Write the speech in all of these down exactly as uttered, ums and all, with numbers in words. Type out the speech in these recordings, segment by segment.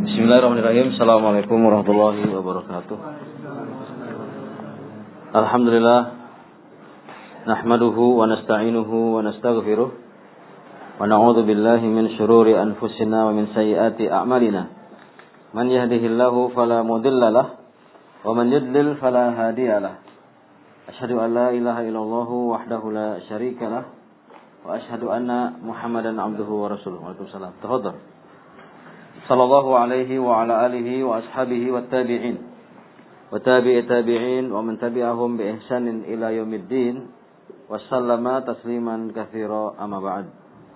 Bismillahirrahmanirrahim. Assalamualaikum warahmatullahi wabarakatuh. Alhamdulillah. Nahmaduhu wa nasta'inuhu wa nastaghfiruh. Wa na'udzu billahi min syururi anfusina wa min sayyiati a'malina. Man yahdihillahu fala mudilla lahu wa man yudlil fala hadiya lahu. Asyhadu an la ilaha illallah wahdahu la syarika lahu wa asyhadu anna Muhammadan abduhu wa rasuluh. Waalaikumsalam. Tafadhal. Sallallahu alaihi wa ala alihi wa ashabihi wa tabi'in wa tabi'i tabi'in wa man tabi'ahum bi ihsanin ila yaumiddin wa sallama tasliman katsira amma ba'd.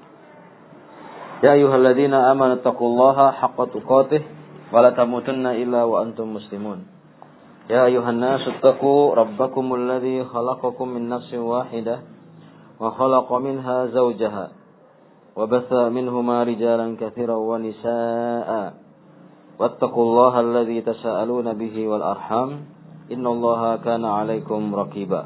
Ya ayyuhalladzina amanu taqullaha haqqa tuqatih wa la tamutunna illa wa antum muslimun. Ya ayyuhan nasu taqu rabbakumul ladzi khalaqakum min nafsin wahidah wa khalaqa minha zawjaha وبث منهما رجالا كثيرا ونساء واتقوا الله الذي تساءلون به والأرحام إن الله كان عليكم رقيبا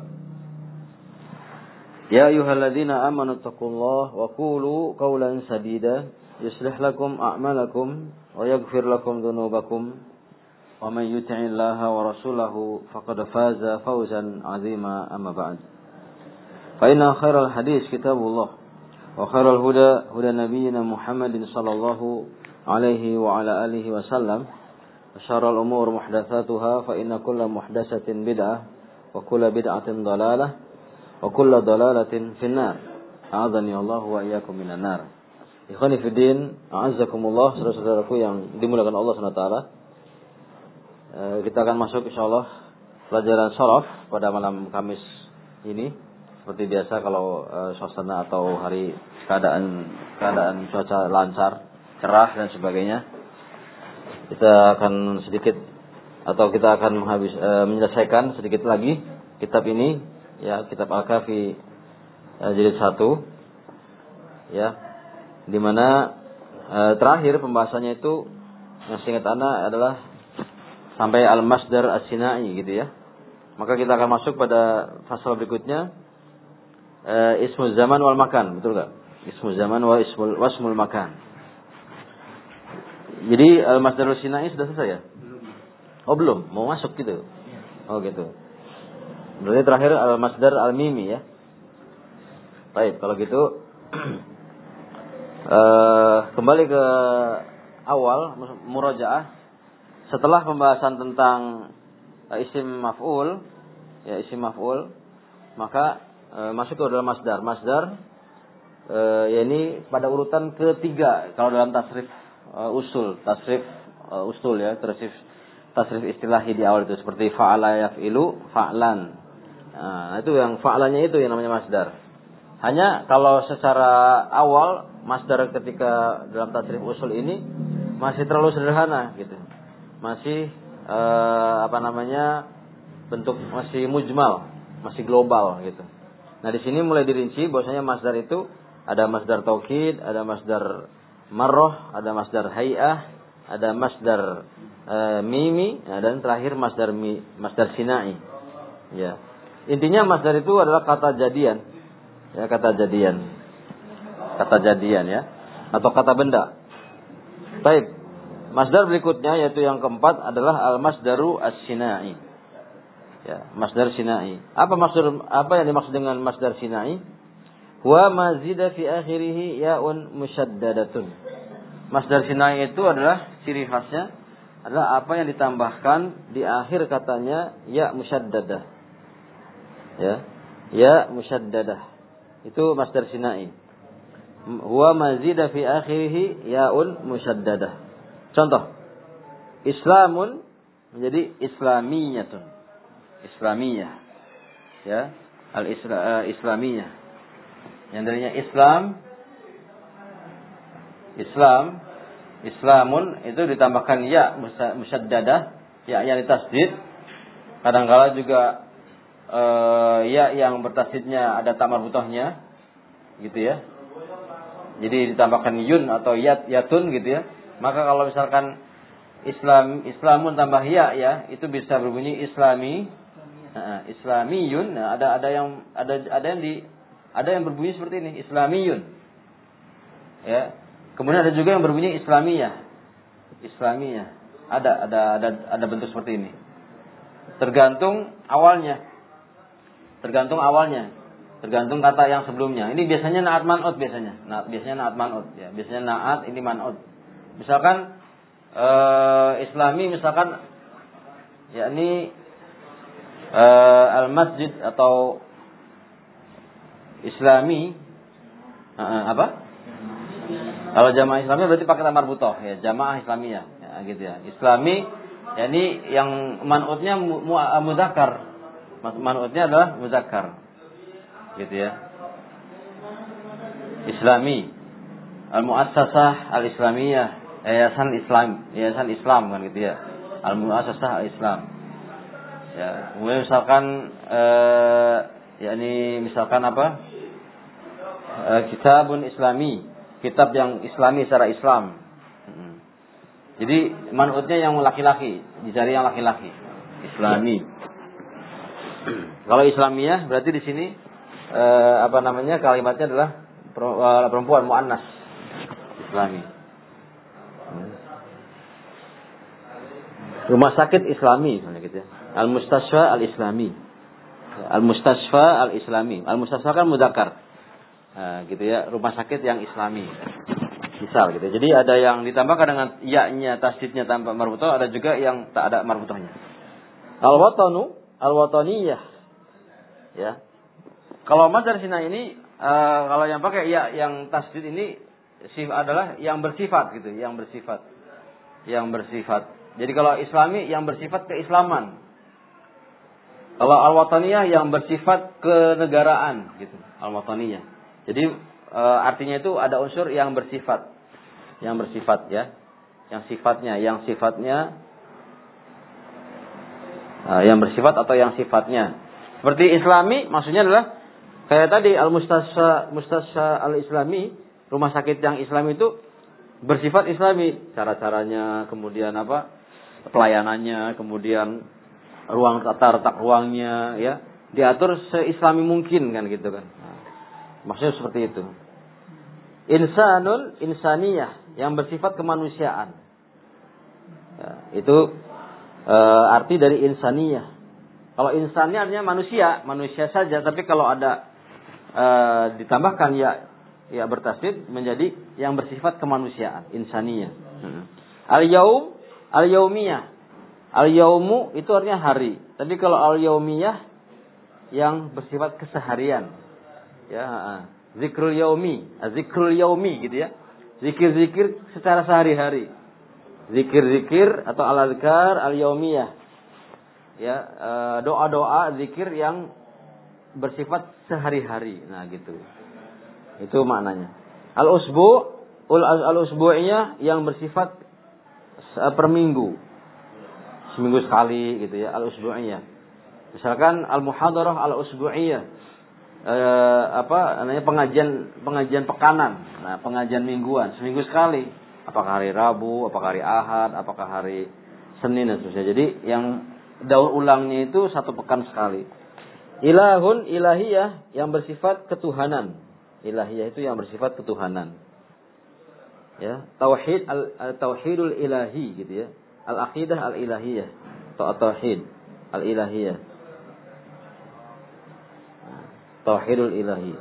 يا أيها الذين آمنوا اتقوا الله وقولوا قولا سديدا يصلح لكم أعمالكم ويغفر لكم ذنوبكم ومن يطع الله ورسوله فقد فاز فوزا عظيما أما بعد فإن خير الحديث كتاب الله وخير الهدى هدى نبينا محمد صلى الله عليه وعلى آله وسلم وشر الأمور محدثاتها فإن كل محدثة بدعة وكل بدعة ضلالة وكل ضلالة في النار أعاذني الله وإياكم من النار. Ikhwani fi din, a'azzakumullah, saudara-saudaraku yang dimuliakan Allah subhanahu wa taala. Kita akan masuk insyaallah pelajaran sharaf pada malam Kamis ini. Seperti biasa kalau e, suasana atau hari keadaan keadaan cuaca lancar, cerah dan sebagainya, kita akan sedikit atau kita akan menghabis, e, menyelesaikan sedikit lagi kitab ini, ya, kitab Al-Kafi e, jilid satu, ya, di mana e, terakhir pembahasannya itu yang seingat ana adalah sampai al-masdar as-sinai gitu ya. Maka kita akan masuk pada fasal berikutnya. Uh, ismul zaman wal makan, betul gak? Ismul zaman wa ismul wasmul makan. Jadi al-masdarus sinai sudah selesai ya? Oh belum, mau masuk gitu. Oh gitu. Berarti terakhir al-masdar al-mimi ya. Baik, kalau gitu uh, kembali ke awal murajaah. Setelah pembahasan tentang uh, isim maf'ul, ya isim maf'ul, maka E, masuk ke dalam masdar. Masdar e, ya ini pada urutan ketiga kalau dalam tasrif e, usul, tasrif e, usul ya, tasrif tasrif istilahi di awal itu seperti fa'ala yaf'ilu fa'lan. Nah, itu yang fa'lannya itu yang namanya masdar. Hanya kalau secara awal masdar ketika dalam tasrif usul ini masih terlalu sederhana gitu. Masih e, apa namanya? bentuk masih mujmal, masih global gitu. Nah di sini mulai dirinci bahwasanya masdar itu ada masdar taukid, ada masdar marroh, ada masdar hay'ah, ada masdar e, mimi, nah, dan terakhir masdar mi, masdar sinai. Ya. Intinya masdar itu adalah kata jadian. Ya, kata jadian. Kata jadian ya, atau kata benda. Baik. Masdar berikutnya yaitu yang keempat adalah al-masdaru as-sinai. Ya, masdar sinai. Apa maksud apa yang dimaksud dengan masdar sinai? Wa mazida fi akhirih ya'un musyaddadatun. Masdar sinai itu adalah ciri khasnya adalah apa yang ditambahkan di akhir katanya ya musyaddadah. Ya, ya musyaddadah. Itu masdar sinai. Wa mazida fi akhirih ya'un musyaddadah. Contoh. Islamun menjadi islamiyatun. Islamiyah, ya, al-Isla, uh, Islamiyah, yang darinya Islam, Islam, Islamun itu ditambahkan ya musyaddadah, ya yang ditasdid. Kadang-kala juga uh, ya yang bertasdidnya ada tamar butohnya, gitu ya. Jadi ditambahkan yun atau yat yatun gitu ya. Maka kalau misalkan Islam Islamun tambah ya ya itu bisa berbunyi Islami. Nah, Islamiyun, nah, ada ada yang ada ada yang di ada yang berbunyi seperti ini, Islamiyun. Ya. Kemudian ada juga yang berbunyi Islamiyah. Islamiyah. Ada ada ada ada bentuk seperti ini. Tergantung awalnya. Tergantung awalnya. Tergantung kata yang sebelumnya. Ini biasanya naat man'ut biasanya. Nah, biasanya naat man'ut ya. Biasanya naat ini man'ut. Misalkan uh, Islami misalkan yakni uh, al-masjid atau Islami uh, apa? Kalau jamaah Islamiyah berarti pakai tamar butoh ya, jamaah Islamiyah ya, gitu ya. Islami yakni yang man'utnya mu, mu, muzakkar. Man'utnya adalah muzakkar. Gitu ya. Islami. Al-Muassasah Al-Islamiyah, Yayasan Islam, Yayasan Islam kan gitu ya. Al-Muassasah Al-Islam. Ya, kemudian misalkan eh yakni misalkan apa? Eh, kitabun Islami, kitab yang Islami secara Islam. Hmm. Jadi man'utnya yang laki-laki, dicari yang laki-laki. Islami. Kalau Islamiyah berarti di sini eh, apa namanya kalimatnya adalah perempuan muannas Islami. Rumah sakit Islami misalnya gitu ya. Al-Mustasfa Al-Islami. Al-Mustasfa Al-Islami. Al-Mustasfa kan mudzakkar. Nah, gitu ya, rumah sakit yang Islami. Misal gitu. Jadi ada yang ditambahkan dengan ya-nya, tasdidnya tanpa marbutoh, ada juga yang tak ada marbutohnya. Al-watanu, al-wataniyah. Ya. Kalau mazhar Sina ini uh, kalau yang pakai ya yang tasdid ini sifat adalah yang bersifat gitu, yang bersifat. Yang bersifat. Jadi kalau Islami yang bersifat keislaman. Kalau al-wataniyah yang bersifat kenegaraan gitu, al-wataniyah. Jadi e, artinya itu ada unsur yang bersifat, yang bersifat ya, yang sifatnya, yang sifatnya, e, yang bersifat atau yang sifatnya. Seperti Islami, maksudnya adalah kayak tadi al-mustasya, mustasya al-Islami, rumah sakit yang Islami itu bersifat Islami, cara-caranya, kemudian apa, pelayanannya, kemudian ruang tata letak ruangnya, ya, diatur se-Islami mungkin kan gitu kan. Maksudnya seperti itu. Insanul insaniyah yang bersifat kemanusiaan. Ya, itu e, arti dari insaniyah. Kalau insannya artinya manusia, manusia saja. Tapi kalau ada e, ditambahkan ya, ya bertasdid menjadi yang bersifat kemanusiaan, insaniyah. Hmm. Al-yaum, al-yaumiyah. Al-yaumu itu artinya hari. Tapi kalau al-yaumiyah yang bersifat keseharian. Ya, zikrul yaumi, zikrul yaumi gitu ya. Zikir-zikir secara sehari-hari. Zikir-zikir atau al-azkar al-yaumiyah. Ya, doa-doa zikir yang bersifat sehari-hari. Nah, gitu. Itu maknanya. Al-usbu, al-usbu'iyah yang bersifat per minggu. Seminggu sekali gitu ya, al-usbu'iyah. Misalkan al-muhadarah al-usbu'iyah. Eh, apa namanya pengajian pengajian pekanan, nah pengajian mingguan seminggu sekali, apakah hari Rabu, apakah hari Ahad, apakah hari Senin dan seterusnya. Jadi yang daur ulangnya itu satu pekan sekali. Ilahun ilahiyah yang bersifat ketuhanan, ilahiyah itu yang bersifat ketuhanan. Ya, tauhid al tauhidul ilahi gitu ya, al aqidah al ilahiyah atau tauhid al ilahiyah. Tauhidul ilahi.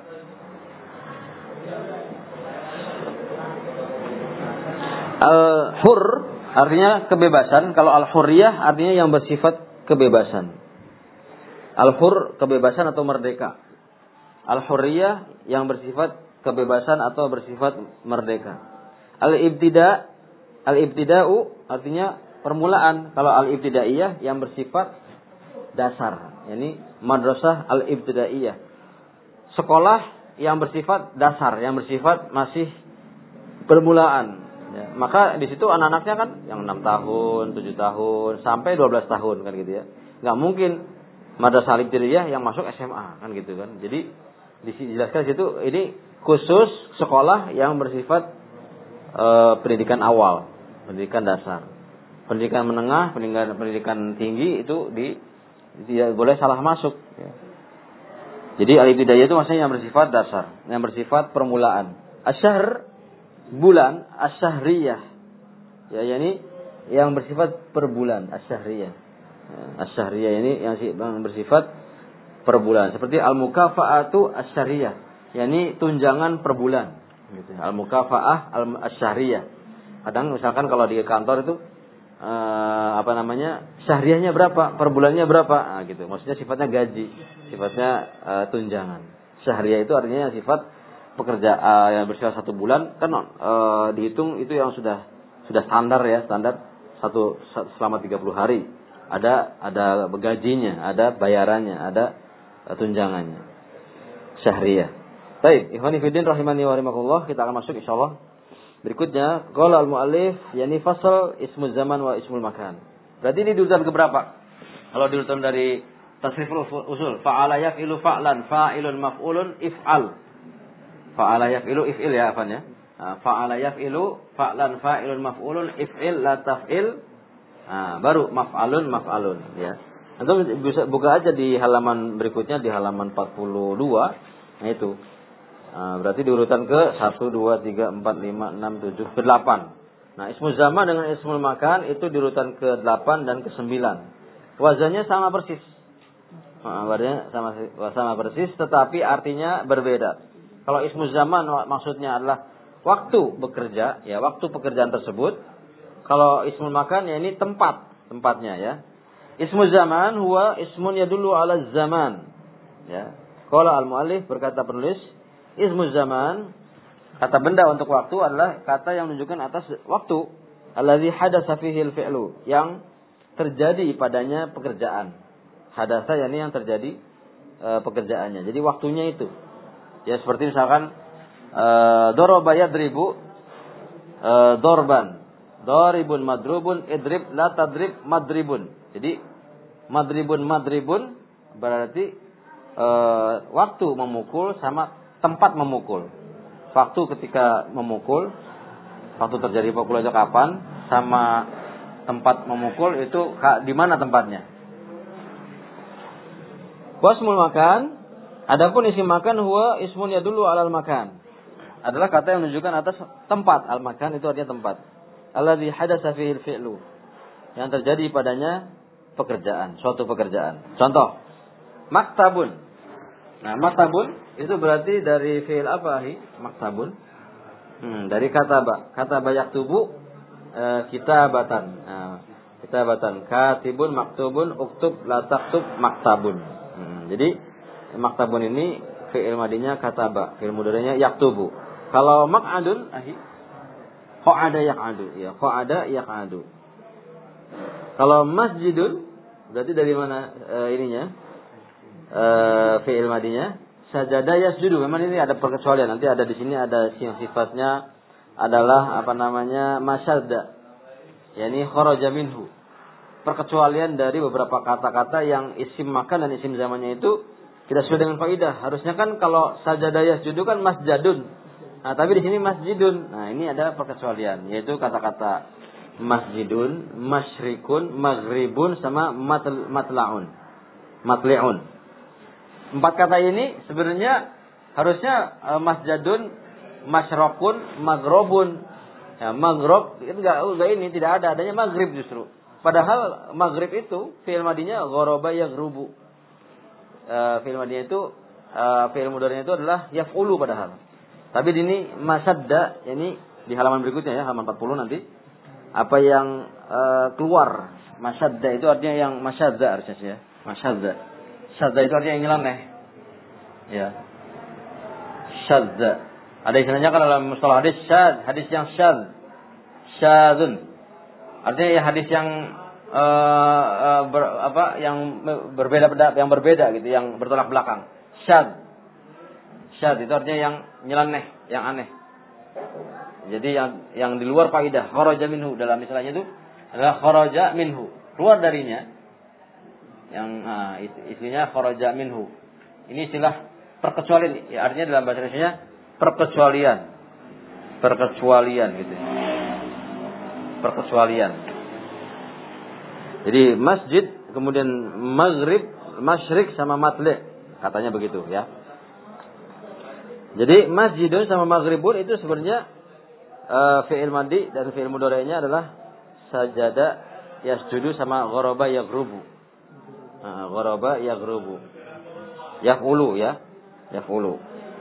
Al-hur artinya kebebasan. Kalau al-hurriyah artinya yang bersifat kebebasan. Al-hur kebebasan atau merdeka. Al-hurriyah yang bersifat kebebasan atau bersifat merdeka. Al-ibtida, al-ibtida'u artinya permulaan. Kalau al-ibtidaiyah yang bersifat dasar. Yani madrasah al-ibtidaiyah. Sekolah yang bersifat dasar, yang bersifat masih permulaan. Ya, maka di situ anak-anaknya kan yang enam tahun, tujuh tahun, sampai dua belas tahun kan gitu ya. Enggak mungkin madrasah al-ibtidaiyah yang masuk S M A kan gitu kan. Jadi dijelaskan di situ ini khusus sekolah yang bersifat e, pendidikan awal, pendidikan dasar. Pendidikan menengah, pendidikan pendidikan tinggi itu di tidak boleh salah masuk. Ya. Jadi al-ibtidaiyah itu maksudnya yang bersifat dasar, yang bersifat permulaan. Asyahr bulan, asyahriyah ya yakni yang bersifat per bulan, asy-syahriyah. Asy-syahriyah ini yang bersifat per bulan. Seperti al-mukafa'atu asy-syahriyah, yakni tunjangan per bulan gitu. Al-mukafa'ah al-syahriyah. Kadang misalkan kalau di kantor itu eh, apa namanya? Syahriyahnya berapa? Per bulannya berapa? Nah, gitu. Maksudnya sifatnya gaji, sifatnya eh, tunjangan. Syahriyah itu artinya sifat pekerja uh, yang bersifat satu bulan kan uh, dihitung itu yang sudah sudah standar ya, standar satu selama tiga puluh hari. Ada ada gajinya, ada bayarannya, ada uh, tunjangannya. Syahriyah. Baik, ikhwani fillah rahimani wa rahimakumullah, kita akan masuk insyaallah. Berikutnya qala al-muallif yani fasal ismul zaman wa ismul makan. Berarti ini diurutan ke berapa? Kalau diurutan dari tasriful usul, fa'ala yaf'ilu fa'lan, fa'ilun maf'ulun if'al. Fa'ala yaf'ilu if'il ya afan ya. Fa'ala yaf'ilu fa'lan fa'ilun maf'ulun if'il la taf'il. Nah, baru maf'alun maf'alun ya. Antum bisa buka aja di halaman berikutnya di halaman empat puluh dua. Nah itu. Nah, berarti diurutan ke satu, dua, tiga, empat, lima, enam, tujuh, ke delapan. Nah, ismul zaman dengan ismul makan itu diurutan ke delapan dan ke sembilan. Wazannya sama persis. Nah, wazannya sama sama persis tetapi artinya berbeda. Kalau ismul zaman maksudnya adalah waktu bekerja, ya waktu pekerjaan tersebut. Kalau ismul makan ya ini tempat, tempatnya ya. Ismul zaman huwa ismun yadullu ala zaman. Ya. Qala al-muallif berkata penulis, ismul zaman kata benda untuk waktu adalah kata yang menunjukkan atas waktu. Allazi hadatsa fihi al-fi'lu, yang terjadi padanya pekerjaan. Hadatsa yakni yang terjadi e, pekerjaannya. Jadi waktunya itu. Ya seperti misalkan uh, daraba yadribu uh, dorban, daribun madrubun, idrib la tadrib madribun. Jadi madribun madribun berarti uh, waktu memukul sama tempat memukul. Waktu ketika memukul, waktu terjadi pukul aja kapan, sama tempat memukul itu di mana tempatnya. Wasmul makan. Adapun isim makan huwa ismun yadullu alal makan. Adalah kata yang menunjukkan atas tempat. Al makan itu artinya tempat. Alladzi hadatsa fihi al-fi'lu. Yang terjadi padanya pekerjaan, suatu pekerjaan. Contoh, maktabun. Nah, maktabun itu berarti dari fi'il apa, hi? Maktabun. Hmm, dari kataba. Kataba yaktubu e, kitabatan. Nah, kitabatan. Katibun maktubun uktub la taktub maktabun. Hmm, jadi maktabun ini fi'il madinya kataba, fi'il mudhari'nya yaktubu. Kalau maq'adun ahi qa'ada yaq'adu, ya qa'ada yaq'adu. Kalau masjidun berarti dari mana e, ininya? E, fi'il madinya sajada yasjudu. Memang ini ada perkecualian. Nanti ada di sini ada yang sifatnya adalah apa namanya? Masyadda. yakni kharaja minhu. Perkecualian dari beberapa kata-kata yang isim makan dan isim zamannya itu tidak sesuai dengan faidah. Harusnya kan kalau sajada yasjudu kan masjadun. Nah, tapi di sini masjidun. Nah, ini ada perkecualian, yaitu kata-kata masjidun, masyrikun, maghribun sama matl, matlaun. Matli'un. Empat kata ini sebenarnya harusnya uh, masjadun, masyrokun, maghrobun. Ya, maghrib itu enggak, enggak ini tidak ada, adanya maghrib justru. Padahal maghrib itu fi'il madinya ghoroba yaghrubu. Uh, fi'il madinya itu uh, fi'il mudhari'nya itu adalah yaf'ulu padahal. Tapi di ini masadda, yakni di halaman berikutnya ya, halaman empat puluh nanti. Apa yang uh, keluar, masadda itu artinya yang masyadza harusnya ya. Masyadza. Syadza itu artinya yang nyeleneh. Ya. Syadza. Ada istilahnya kan dalam mustalah hadis syad, hadis yang syad. Syadzun. Artinya ya hadis yang uh, uh, ber, apa yang berbeda yang berbeda gitu, yang bertolak belakang. Syad. Syad itu artinya yang nyeleneh, yang aneh. Jadi yang yang di luar faidah, kharaja minhu dalam istilahnya itu adalah kharaja minhu, keluar darinya. Yang nah, istilahnya kharaja minhu. Ini istilah perkecualian, ya artinya dalam bahasa Indonesia perkecualian. Perkecualian gitu. Perkecualian. Jadi masjid, kemudian maghrib, masyrik sama matli', katanya begitu ya. Jadi masjidun sama maghribun itu sebenarnya uh, fi'il madi dan fi'il mudhari'nya adalah sajada yasjudu sama ghoraba yaghrubu. Nah, ghoraba yaghrubu. Yaf'ulu ya. Yaf'ulu.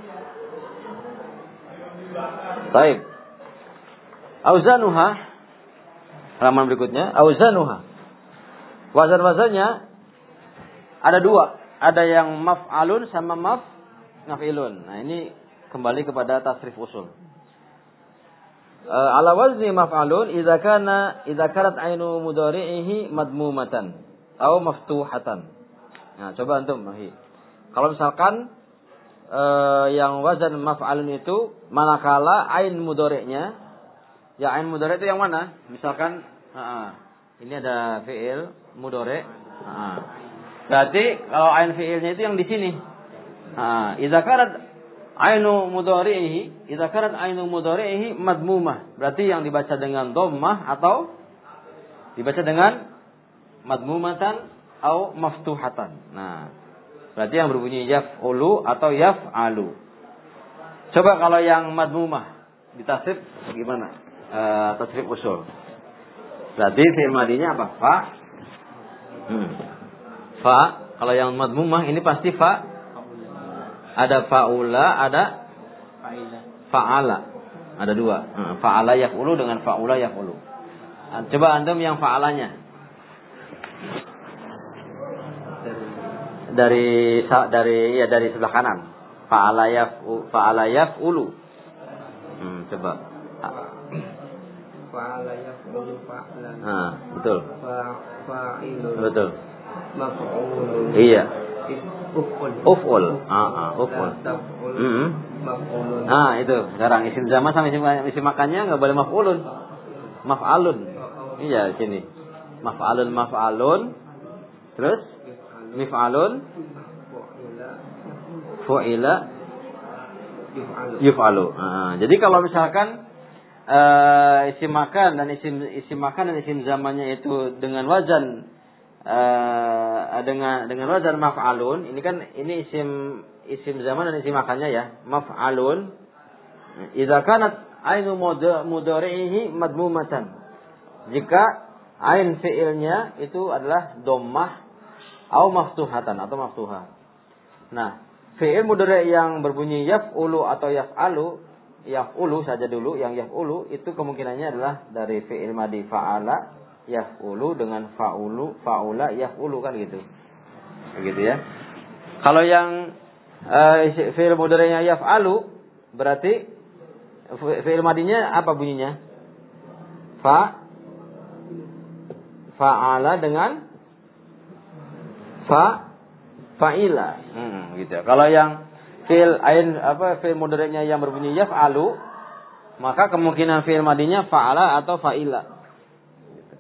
Baik. Auzanuha. Halaman berikutnya, auzanuha. Wazan-wazannya ada dua. Ada yang maf'alun sama maf maf'ilun. Nah, ini kembali kepada tasrif usul. Uh, ala wazni maf'alun idza kana idza kanat ainu mudhari'ihi madmumatan atau maftuhatan. Nah, coba antum mahi. Kalau misalkan uh, yang wazan maf'alun itu manakala ain mudhari'nya, ya ain mudhari' itu yang mana? Misalkan uh, ini ada fi'il mudhari'. Uh, berarti kalau ain fi'ilnya itu yang di sini. Uh, idza kanat ainu mudhari'ihi, idza kanat ainu mudhari'ihi madmumah. Berarti yang dibaca dengan dhammah atau dibaca dengan madmumatan atau maftuhatan. Nah, berarti yang berbunyi yaf'ulu atau yaf'alu. Coba kalau yang madmumah ditasrif gimana? E, tasrif usul. Berarti fi'il madinya apa? Fa. Hmm. Fa. Kalau yang madmumah ini pasti fa. Ada fa'ula, ada fa'ala. Ada dua. Fa'ala yaf'ulu dengan fa'ula yaf'ulu. Coba antum yang fa'alanya. Dari dari ya dari sebelah kanan. Fa'ala yaf'u fa'ala yaf'ulu. Hmm, coba. Fa'ala yaf'ulu fa'lan. Ah, betul. Fa'ilun. Betul. Maf'ulun. Iya. Uf'ul. Uf'ul. Ah, ah, uf'ul. Hmm. Maf'ulun. Ah, itu. Sekarang isim zaman sama isim isim makannya enggak boleh maf'ulun. Maf'alun. Iya, sini. Maf'alun maf'alun. Terus mif'alun fu'ila yuf'alu. Ah, jadi kalau misalkan uh, isim makan dan isim isim makan dan isim zamannya itu dengan wazan uh, dengan dengan wazan maf'alun, ini kan ini isim isim zaman dan isim makannya ya, maf'alun. Idza kanat ainu mudhari'ihi madmumatan. Jika ain fi'ilnya itu adalah dhammah atau maftuhatan atau maftuhah. Nah, fi'il mudhari' yang berbunyi yaf'ulu atau yaf'alu, yaf'ulu saja dulu, yang yaf'ulu itu kemungkinannya adalah dari fi'il madi fa'ala yaf'ulu dengan fa'ulu, fa'ula yaf'ulu kan gitu. Begitu ya. Kalau yang uh, fi'il mudhari'nya yaf'alu berarti fi'il madinya apa bunyinya? Fa fa'ala dengan fa fa'ila. Hmm, gitu. Kalau yang fi'il ain apa fi'il mudhari'nya yang berbunyi yaf'alu, maka kemungkinan fi'il madinya fa'ala atau fa'ila. Gitu.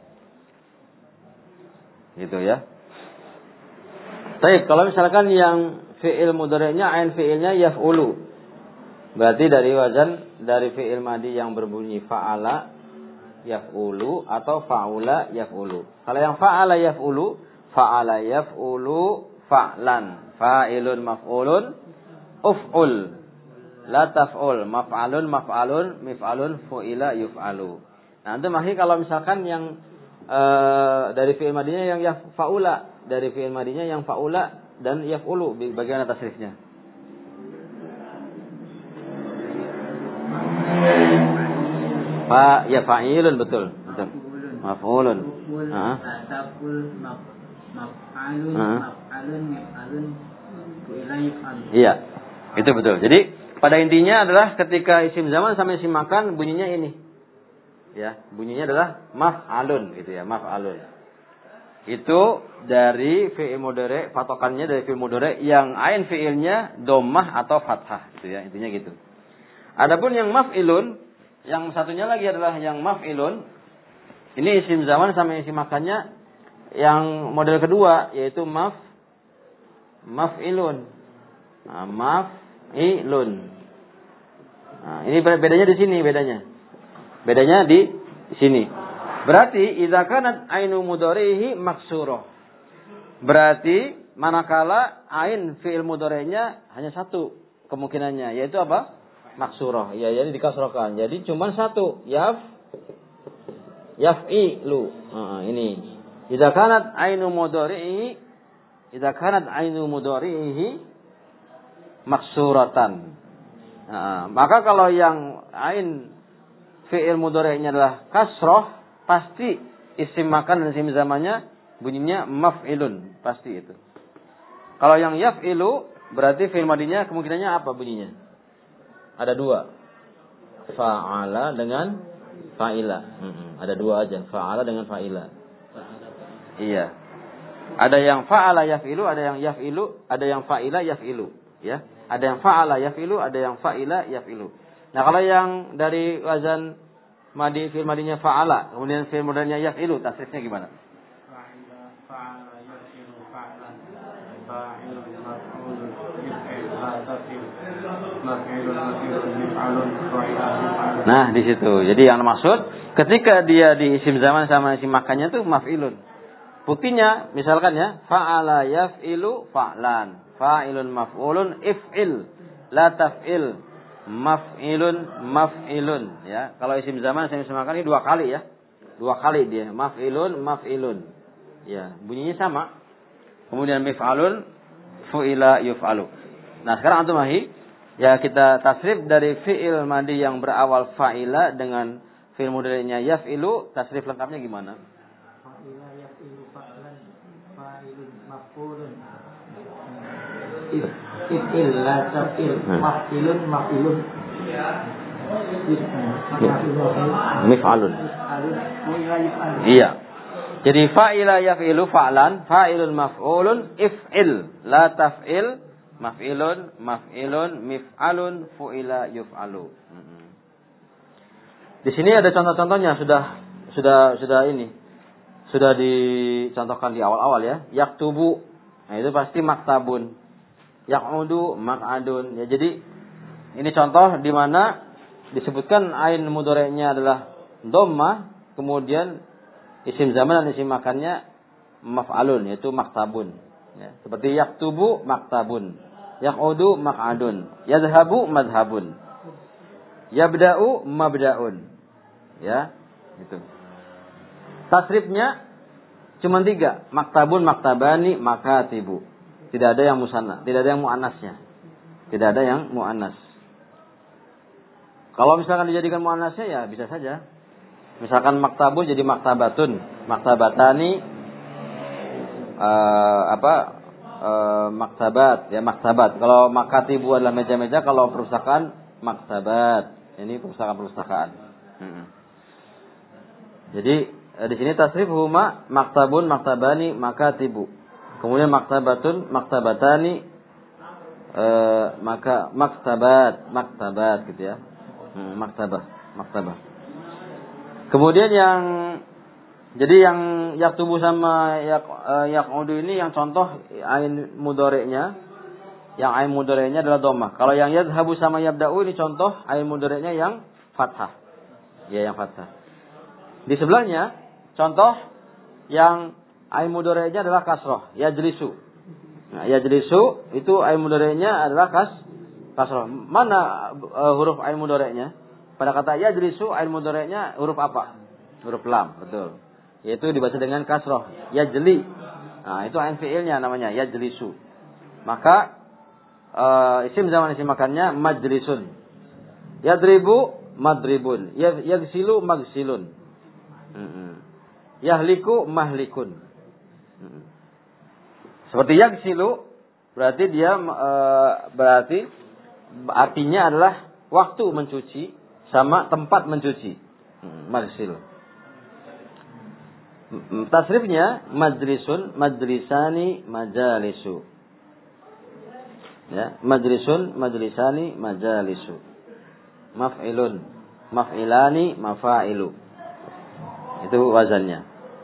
Gitu ya. Baik, kalau misalkan yang fi'il mudhari'nya ain fi'ilnya yaf'ulu, berarti dari wazan dari fi'il madi yang berbunyi fa'ala yaf'ulu atau fa'ula yaf'ulu. Kalau yang fa'ala yaf'ulu, fa'ala yaf'ulu fa'lan, fa'ilun maf'ulun uf'ul la taf'ul, maf'alun maf'alun mif'alun fu'ila yuf'alu. Nah, itu makanya kalau misalkan yang uh, dari fi'il madinya yang yaf fa'ula, dari fi'il madinya yang fa'ula dan yaf'ulu, bagaimana tasrifnya? Fa ya fa'ilun betul, betul. Maf'ulun. Heeh. Maf'alun, maf'alun, maf'alun, fu'ila yuf'alu. Iya. Itu betul. Jadi pada intinya adalah ketika isim zaman sama isim makan bunyinya ini. Ya, bunyinya adalah maf'alun gitu ya, maf'alun. Itu dari fi'il mudhari', patokannya dari fi'il mudhari' yang ain fi'ilnya dhammah atau fathah gitu ya, intinya gitu. Adapun yang maf'ilun, yang satunya lagi adalah yang maf'ilun. Ini isim zaman sama isim makannya yang model kedua, yaitu maf maf'ilun. Nah, maf'ilun. Nah, ini bedanya di sini bedanya. Bedanya di sini. Berarti idza kanat ainu mudhari'ihi maksurah. Berarti manakala ain fi'il mudhari'nya hanya satu kemungkinannya, yaitu apa? Maksurah. Ya, jadi dikasrohkan. Jadi cuma satu, yaf yaf'ilu. Uh, ini. Idza kanat ainu mudhari'i idza kanat ainu mudhari'ihi maksuratan. Uh, maka kalau yang ain fi'il mudhari'nya adalah kasroh, pasti isim makan dan isim zamannya bunyinya maf'ilun, pasti itu. Kalau yang yaf'ilu berarti fi'il madinya kemungkinannya apa bunyinya? Ada dua. Fa'ala dengan fa'ila. Hmm, ada dua aja, fa'ala dengan fa'ila. Iya. Ada yang fa'ala yaf'ilu, ada yang yaf'ilu, ada yang fa'ila yaf'ilu, ya. Ada yang fa'ala yaf'ilu, ada yang fa'ila yaf'ilu. Nah, kalau yang dari wazan madi fi'il madinya fa'ala, kemudian fi'il mudhari'nya yaf'ilu, tasrifnya gimana? Fa'ila fa'ala yaf'ilu fa'lan. Fa'ilun maf'ulun yaf'il la taf'il. Maf'ilun maf'ilun mif'alun fa'ila mif'alun. Nah, di situ. Jadi yang maksud ketika dia di isim zaman sama isim makannya tuh maf'ilun. Buktinya misalkan ya, fa'ala yaf'ilu fa'lan, fa'ilun maf'ulun if'il la taf'il, maf'ilun maf'ilun, ya. Kalau isim zaman isim makan ini dua kali ya. Dua kali dia, maf'ilun maf'ilun. Ya, bunyinya sama. Kemudian mif'alun fu'ila yuf'alu. Nah, sekarang antum ahi, ya kita tasrif dari fi'il madi yang berawal fa'ila dengan fi'il mudhari'nya yaf'ilu, tasrif lengkapnya gimana? Fa'ila yaf'ilu fa'lan, fa'ilun maf'ulun. If'il la taf'il, maf'ilun maf'ilun. Mif'alun. Iya. Jadi fa'ila yaf'ilu fa'lan, fa'ilun maf'ulun, if'il la taf'il, maf'ilun maf'ilun, mif'alun fu'ila yuf'alu. Di sini ada contoh-contohnya, sudah sudah sudah ini. Sudah dicontohkan di awal-awal ya. Yaktubu, nah itu pasti maktabun. Yaqudu maq'adun. Ya, jadi ini contoh di mana disebutkan ain mudhari'nya adalah dhammah, kemudian isim zaman dan isim makannya maf'alun, yaitu maktabun. Ya, seperti yaktubu maktabun, yaqudu maq'adun, yadhhabu madhhabun, yabda'u mabda'un. Ya, gitu. Tasrifnya cuma tiga, maktabun, maktabani, makatibu. Tidak ada yang musanna, tidak ada yang muannasnya. Tidak ada yang muannas. Kalau misalkan dijadikan muannasnya ya bisa saja. Misalkan maktabu jadi maktabatun, maktabatani, uh, apa uh, maktabat, ya maktabat. Kalau makatibu adalah meja-meja, kalau perpustakaan maktabat. Ini perpustakaan-perpustakaan. Hmm. Jadi di sini tasrif huma maktabun, maktabani, makatibu. Kemudian maktabatun, maktabatani, e, maka maktabat, maktabat gitu ya. Hmm, maktabah, maktabah. Kemudian yang jadi yang yaktubu sama yak yaqudu ini yang contoh ain mudhari'nya, yang ain mudhari'nya adalah dhammah. Kalau yang yadhhabu sama yabda'u ini contoh ain mudhari'nya yang fathah. Ya, yang fathah. Di sebelahnya contoh yang ain mudhari'nya adalah kasrah, yajlisu. Nah, yajlisu itu ain mudhari'nya adalah kas kasrah. Mana uh, huruf ain mudhari'nya? Pada kata yajlisu ain mudhari'nya huruf apa? Huruf lam, betul. Yaitu dibaca dengan kasrah, yajli. Nah, itu ain fi'ilnya namanya yajlisu. Maka uh, isim zaman isim makannya majlisun. Yadribu madribun, yagsilu magsilun. Mm-hmm. Yahliku mahlikun. Mm-hmm. Seperti yagsilu berarti dia e, berarti artinya adalah waktu mencuci sama tempat mencuci. Mm-hmm. Magsil. Mm-hmm. Tasrifnya majlisun, majlisani, majalisu. Ya, majlisun, majlisani, majalisu. Maf'ilun, maf'ilani, mafailu. Itu wazannya.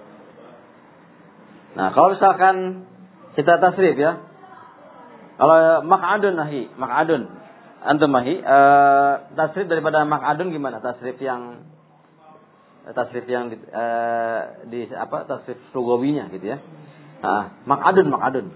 Nah, kalau misalkan kita tasrif ya. Kalau maq'adun nahi, maq'adun. Antum mahi, uh, tasrif daripada maq'adun gimana? Tasrif yang tasrif yang di, uh, di apa? Tasrif lugawinya gitu ya. Nah, maq'adun, maq'adun.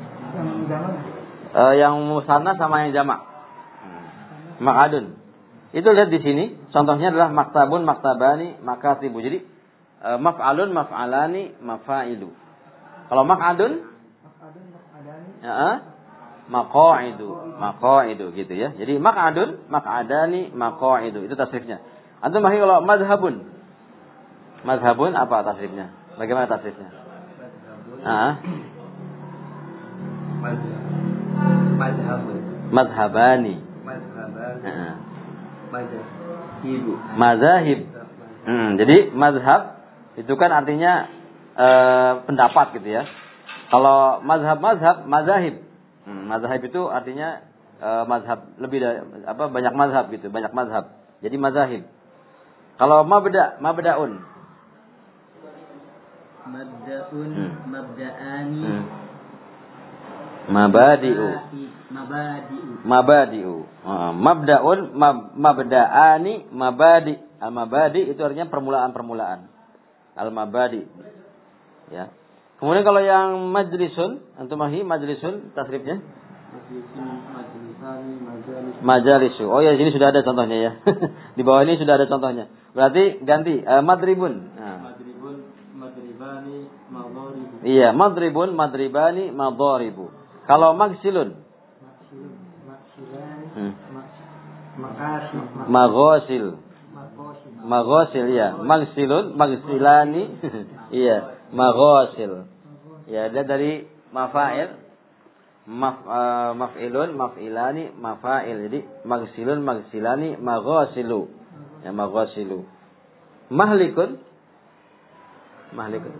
Yang jamak. Uh, yang musanna sama yang jamak. Maq'adun. Itu lihat di sini, contohnya adalah maktabun, maktabani, makatibu. Jadi e, maf'alun, maf'alani, mafa'ilu. Kalau mak'adun, ya, maqa'idu, maqa'idu gitu ya. Jadi mak'adun, mak'adani, maqa'idu. Itu tasrifnya. Antum mahi kalau madhabun. Madhabun apa tasrifnya? Bagaimana tasrifnya? Ah. Madhabun. Madhabani. Madhabani. Heeh. Mazahib. Mazahib. Hmm, jadi mazhab itu kan artinya e, pendapat gitu ya. Kalau mazhab-mazhab, mazahib. Hmm, mazhab itu artinya e, mazhab lebih dari apa banyak mazhab gitu, banyak mazhab. Jadi mazahib. Kalau mabda, mabdaun. Mabdaun, hmm. mabdaani. Hmm. Mabadi'u. Mabadi'u. Mabadi'u. Uh, mabdaun, mab, mabda'ani, mabadi. Al-mabadi itu artinya permulaan-permulaan. Al-mabadi. Ya. Kemudian kalau yang majlisun, antum mahi majlisun tasrifnya? Majlisun, majlisani, majalis. Majalisu. Oh ya, sini sudah ada contohnya ya. Di bawah ini sudah ada contohnya. Berarti ganti uh, madribun. Nah. Madribun, madribani, madharibu. Iya, madribun, madribani, madharibu. Kalau magsilun. Magsilun, magsilani, Hmm. makasil, Maghasil. Maghasil ya. Magsilun, magsilani. Iya, maghasil. Ya, dia dari mafa'il. Maf, uh, maf'ilun, maf'ilani, mafa'il. Jadi magsilun, magsilani, maghasilu. Ya, maghasilu. Mahlikun. Mahlikun.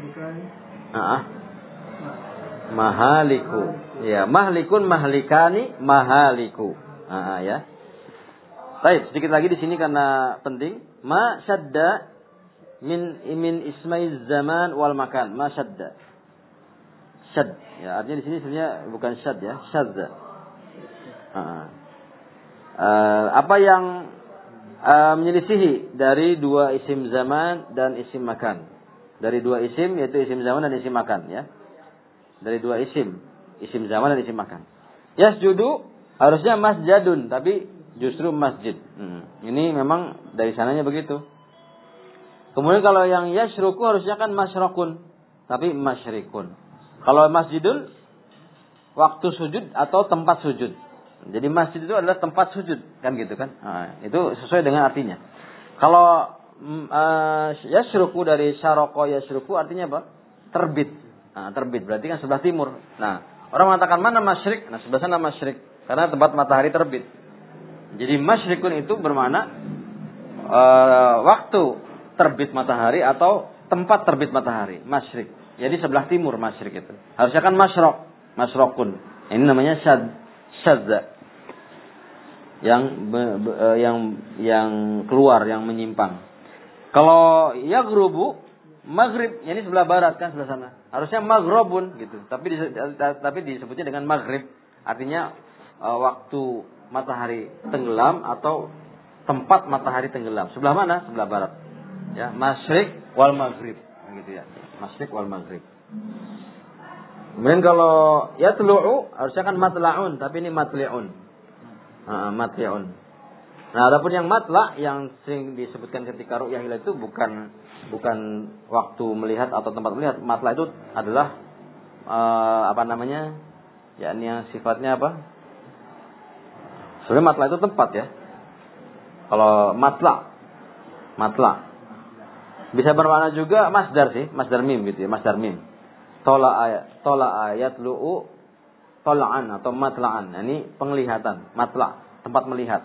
Ah. Mahaliku. Ya, mahlikun, mahlikani, mahaliku. Ah, ya. Baik, sedikit lagi di sini karena penting. Ma syadda min min ismaiz zaman wal makan. Ma syadda. Syad. Ya, artinya di sini sebenarnya bukan syad ya, syadza. Ah. Uh, apa yang uh, menyelisihi dari dua isim zaman dan isim makan? Dari dua isim yaitu isim zaman dan isim makan ya. Dari dua isim, isim zaman dan isim makan. Yasjudu harusnya masjadun, tapi justru masjid. Hmm. Ini memang dari sananya begitu. Kemudian kalau yang yashruku harusnya kan masyrokun, tapi masyrikun. Kalau masjidun waktu sujud atau tempat sujud. Jadi masjid itu adalah tempat sujud, kan gitu kan? Nah, itu sesuai dengan artinya. Kalau uh, yashruku dari syaroko yashruku artinya apa? Terbit. Nah, terbit berarti kan sebelah timur. Nah, orang mengatakan mana masyrik? Nah, sebelah sana masyrik karena tempat matahari terbit. Jadi masyrikun itu bermakna uh, waktu terbit matahari atau tempat terbit matahari, masyrik. Jadi sebelah timur masyrik itu. Harusnya kan masyrok, masyrokun. Ini namanya syad, syadza. Yang be, be, yang yang keluar, yang menyimpang. Kalau yaghrubu maghrib, ini sebelah barat kan sebelah sana. Harusnya maghrobun gitu. Tapi tapi disebutnya dengan maghrib. Artinya uh, waktu matahari tenggelam atau tempat matahari tenggelam. Sebelah mana? Sebelah barat. Ya, masyrik wal maghrib gitu ya. Masyrik wal maghrib. Kemudian kalau yatlu'u harusnya kan matla'un, tapi ini matli'un. Uh, matli'un. Nah, adapun yang matla yang sering disebutkan ketika ru'yah hilal itu bukan bukan waktu melihat atau tempat melihat. Matla itu adalah uh, apa namanya? Ya, ini yang sifatnya apa? Sebenarnya matla itu tempat ya. Kalau matla, matla bisa bermakna juga masdar sih, masdar mim gitu ya, masdar mim. Tola ayat, tola ayat lu'u, tola'an atau matla'an. Nah, ini penglihatan, matla, tempat melihat.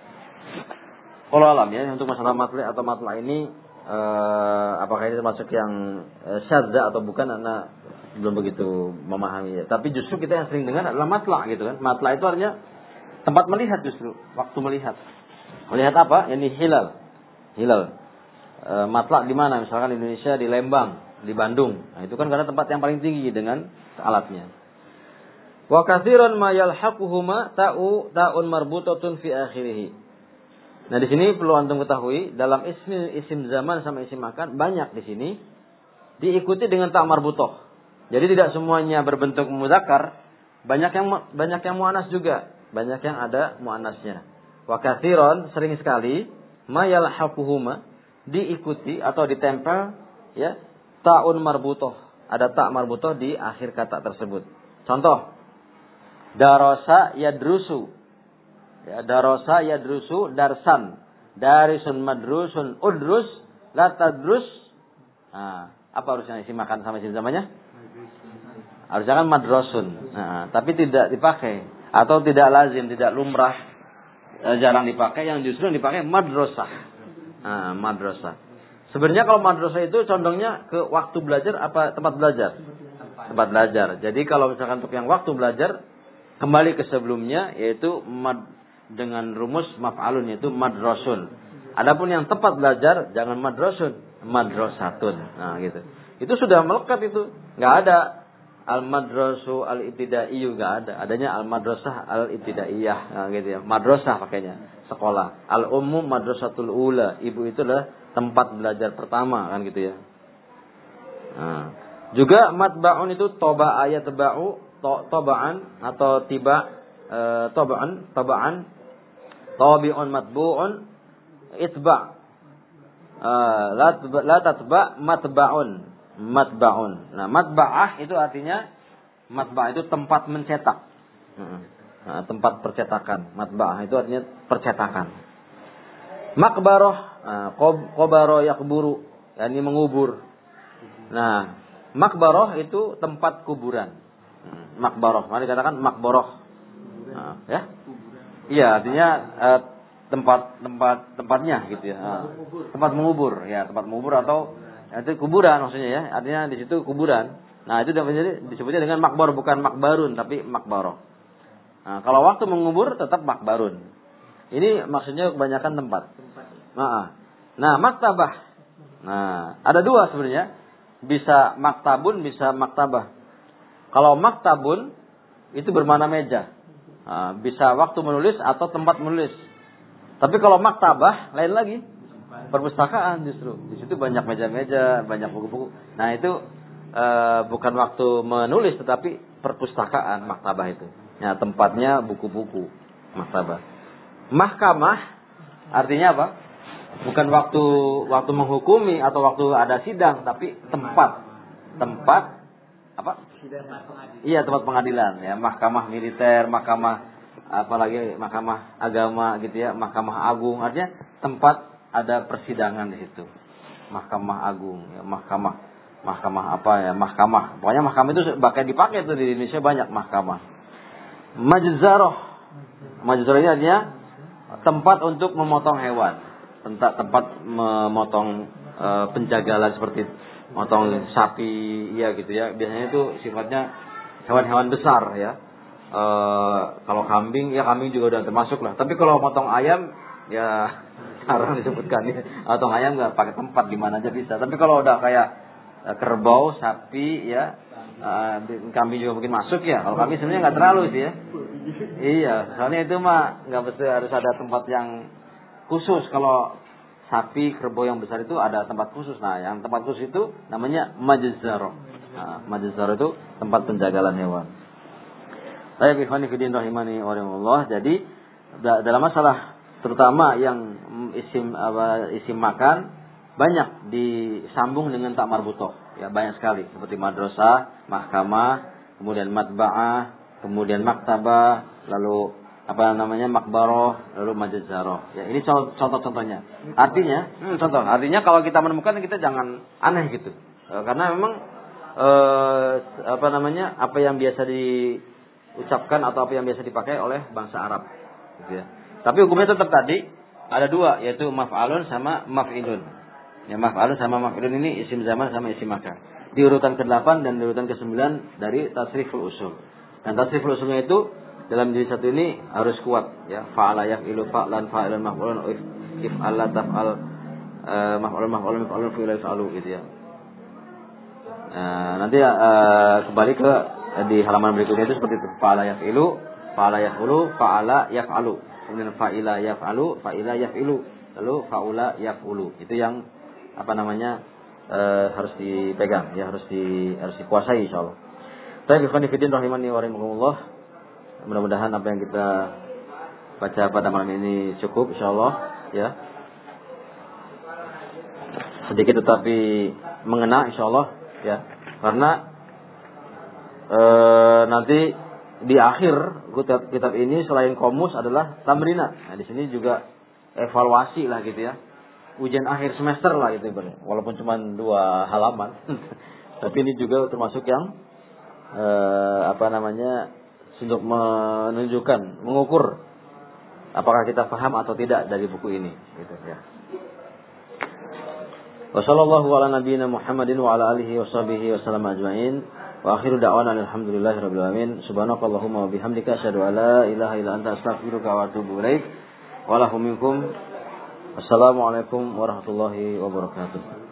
Kalau alam ya, untuk masalah matla atau matla ini eh, apakah ini termasuk yang eh, syadza atau bukan, karena belum begitu memahami ya. Tapi justru kita yang sering dengar adalah matla gitu kan. Matla itu artinya tempat melihat justru, waktu melihat. Melihat apa? Ini hilal. Hilal. E, matla di mana? Misalkan di Indonesia di Lembang, di Bandung. Nah, itu kan karena tempat yang paling tinggi dengan alatnya. Wa katsiran ma yalhaquhuma ta'u ta'un marbutatun fi akhirih. Nah, di sini perlu antum ketahui, dalam isim isim zaman sama isim makan banyak di sini diikuti dengan ta' marbutah. Jadi tidak semuanya berbentuk mudzakkar, banyak yang banyak yang muannas juga, banyak yang ada muannasnya. Wa katsiran, sering sekali, ma yalhaquhuma, diikuti atau ditempel ya ta'un marbutoh. Ada ta' marbutoh di akhir kata tersebut. Contoh, darasa yadrusu. Ya, darasa yadrusu darsan. Darisun madrusun udrus la tadrus. Nah, apa harusnya isi makan sama isim zamannya? Harusnya kan madrasun. Nah, tapi tidak dipakai atau tidak lazim, tidak lumrah, jarang dipakai. Yang justru dipakai madrasah. Nah, madrasah. Sebenarnya kalau madrasah itu condongnya ke waktu belajar apa tempat belajar? Tempat belajar. Jadi kalau misalkan untuk yang waktu belajar, kembali ke sebelumnya, yaitu mad, dengan rumus maf'alun, yaitu madrasun. Adapun yang tempat belajar, jangan madrasun, madrasatun. Nah gitu. Itu sudah melekat itu. Nggak ada al-madrasu al-ibtidaiyyu, nggak ada. Adanya al-madrasah al-ibtidaiyah. Nah gitu ya. Madrasah pakainya. Sekolah. Al-ummu madrasatul ula. Ibu itu adalah tempat belajar pertama, kan gitu ya. Nah. Juga matba'un itu toba ayat ba'u, to, toba'an atau tiba e, toba'an, toba'an, tobi'un matbu'un, itba' e, la, la tatba' matba'un, matba'un. Nah, matba'ah itu artinya, matba'ah itu tempat mencetak. Nah, tempat percetakan. Matba'ah itu artinya percetakan. Makbaroh, nah, qobaro yakburu, yakni mengubur. Nah, makbaroh itu tempat kuburan. Makbaroh, mari katakan makbaroh. Nah, ya? Iya, artinya eh, tempat tempat tempatnya gitu ya. Nah, tempat mengubur, ya, tempat mengubur atau ya, itu kuburan maksudnya ya. Artinya di situ kuburan. Nah, itu disebutnya dengan makbar, bukan makbarun tapi makbaroh. Nah, kalau waktu mengubur tetap makbarun. Ini maksudnya kebanyakan tempat. Nah, nah maktabah. Nah, ada dua sebenarnya. Bisa maktabun, bisa maktabah. Kalau maktabun itu bermakna meja. Nah, bisa waktu menulis atau tempat menulis. Tapi kalau maktabah lain lagi, perpustakaan justru. Di situ banyak meja-meja, banyak buku-buku. Nah itu e, bukan waktu menulis, tetapi perpustakaan maktabah itu. Ya, tempatnya buku-buku maktabah. Mahkamah artinya apa? Bukan waktu waktu menghukumi atau waktu ada sidang, tapi tempat tempat apa? Iya, tempat pengadilan ya, mahkamah militer, mahkamah apalagi mahkamah agama gitu ya, mahkamah agung, artinya tempat ada persidangan di situ. Mahkamah agung ya, mahkamah mahkamah apa ya, mahkamah. Pokoknya mahkamah itu pakai dipakai tuh di Indonesia banyak mahkamah. Majzarah. Majzarah ini artinya tempat untuk memotong hewan. Tempat tempat memotong e, penjagalan seperti motong sapi ya gitu ya. Biasanya itu sifatnya hewan-hewan besar ya. E, kalau kambing ya kambing juga udah termasuk lah. Tapi kalau motong ayam ya jarang disebutkan ya. Motong ayam nggak pakai tempat, di mana aja bisa. Tapi kalau udah kayak e, kerbau, sapi ya, e, kambing juga mungkin masuk ya. Kalau kambing sebenarnya nggak terlalu sih ya. Iya, soalnya itu mah nggak mesti harus ada tempat yang khusus. Kalau sapi, kerbau yang besar itu ada tempat khusus. Nah, yang tempat khusus itu namanya majzarah. Nah, majzarah itu tempat penjagalan hewan. Baik, ikhwani fillah rahimani wa rahimakumullah. Jadi dalam masalah terutama yang isim apa isim makan banyak disambung dengan tak marbutoh. Ya, banyak sekali seperti madrasah, mahkamah, kemudian matba'ah, kemudian maktabah, lalu apa namanya makbaroh, lalu majzarah. Ya, ini contoh-contohnya. Artinya, hmm, contoh. Artinya kalau kita menemukan kita jangan aneh gitu. E, karena memang e, apa namanya apa yang biasa diucapkan atau apa yang biasa dipakai oleh bangsa Arab. Gitu ya. Tapi hukumnya tetap tadi ada dua, yaitu maf'alun sama maf'ilun. Ya, maf'alun sama maf'ilun ini isim zaman sama isim makan. Di urutan kedelapan dan di urutan kesembilan dari tasriful usul. Dan tasriful usulnya itu dalam diri satu ini harus kuat ya, fa'ala yaf'ilu fa'lan fa'ilan maf'ulun if alla taf'al uh, maf'ulun maf'ulun maf'ulun fi'il fa'alu gitu ya. Uh, nanti uh, kembali ke uh, di halaman berikutnya itu seperti itu, fa'ala yaf'ilu fa'ala yaf'ulu fa'ala yaf'alu, kemudian fa'ila yaf'alu fa'ila yaf'ilu, lalu fa'ula yaf'ulu. Itu yang apa namanya uh, harus dipegang ya, harus di harus dikuasai insyaallah. Baik, ikhwan fillah rahimani wa rahimakumullah. Mudah-mudahan apa yang kita baca pada malam ini cukup insyaallah ya. Sedikit tetapi mengena insyaallah ya. Karena e, nanti di akhir kitab, kitab ini selain komus adalah tamrinat. Nah, di sini juga evaluasi lah gitu ya. Ujian akhir semester lah gitu ibaratnya. Walaupun cuma dua halaman. Tapi ini juga termasuk yang eh, apa namanya untuk menunjukkan, mengukur apakah kita paham atau tidak dari buku ini gitu ya. Wa sallallahu ala nabiyyina Muhammadin wa ala alihi wa sahbihi wa sallam ajma'in. Wa akhiru da'wana alhamdulillahirabbil alamin. Subhanakallahumma wa bihamdika asyhadu an la ilaha illa anta astaghfiruka wa atubu ilaik. Wa lahum minkum. Assalamualaikum warahmatullahi wabarakatuh.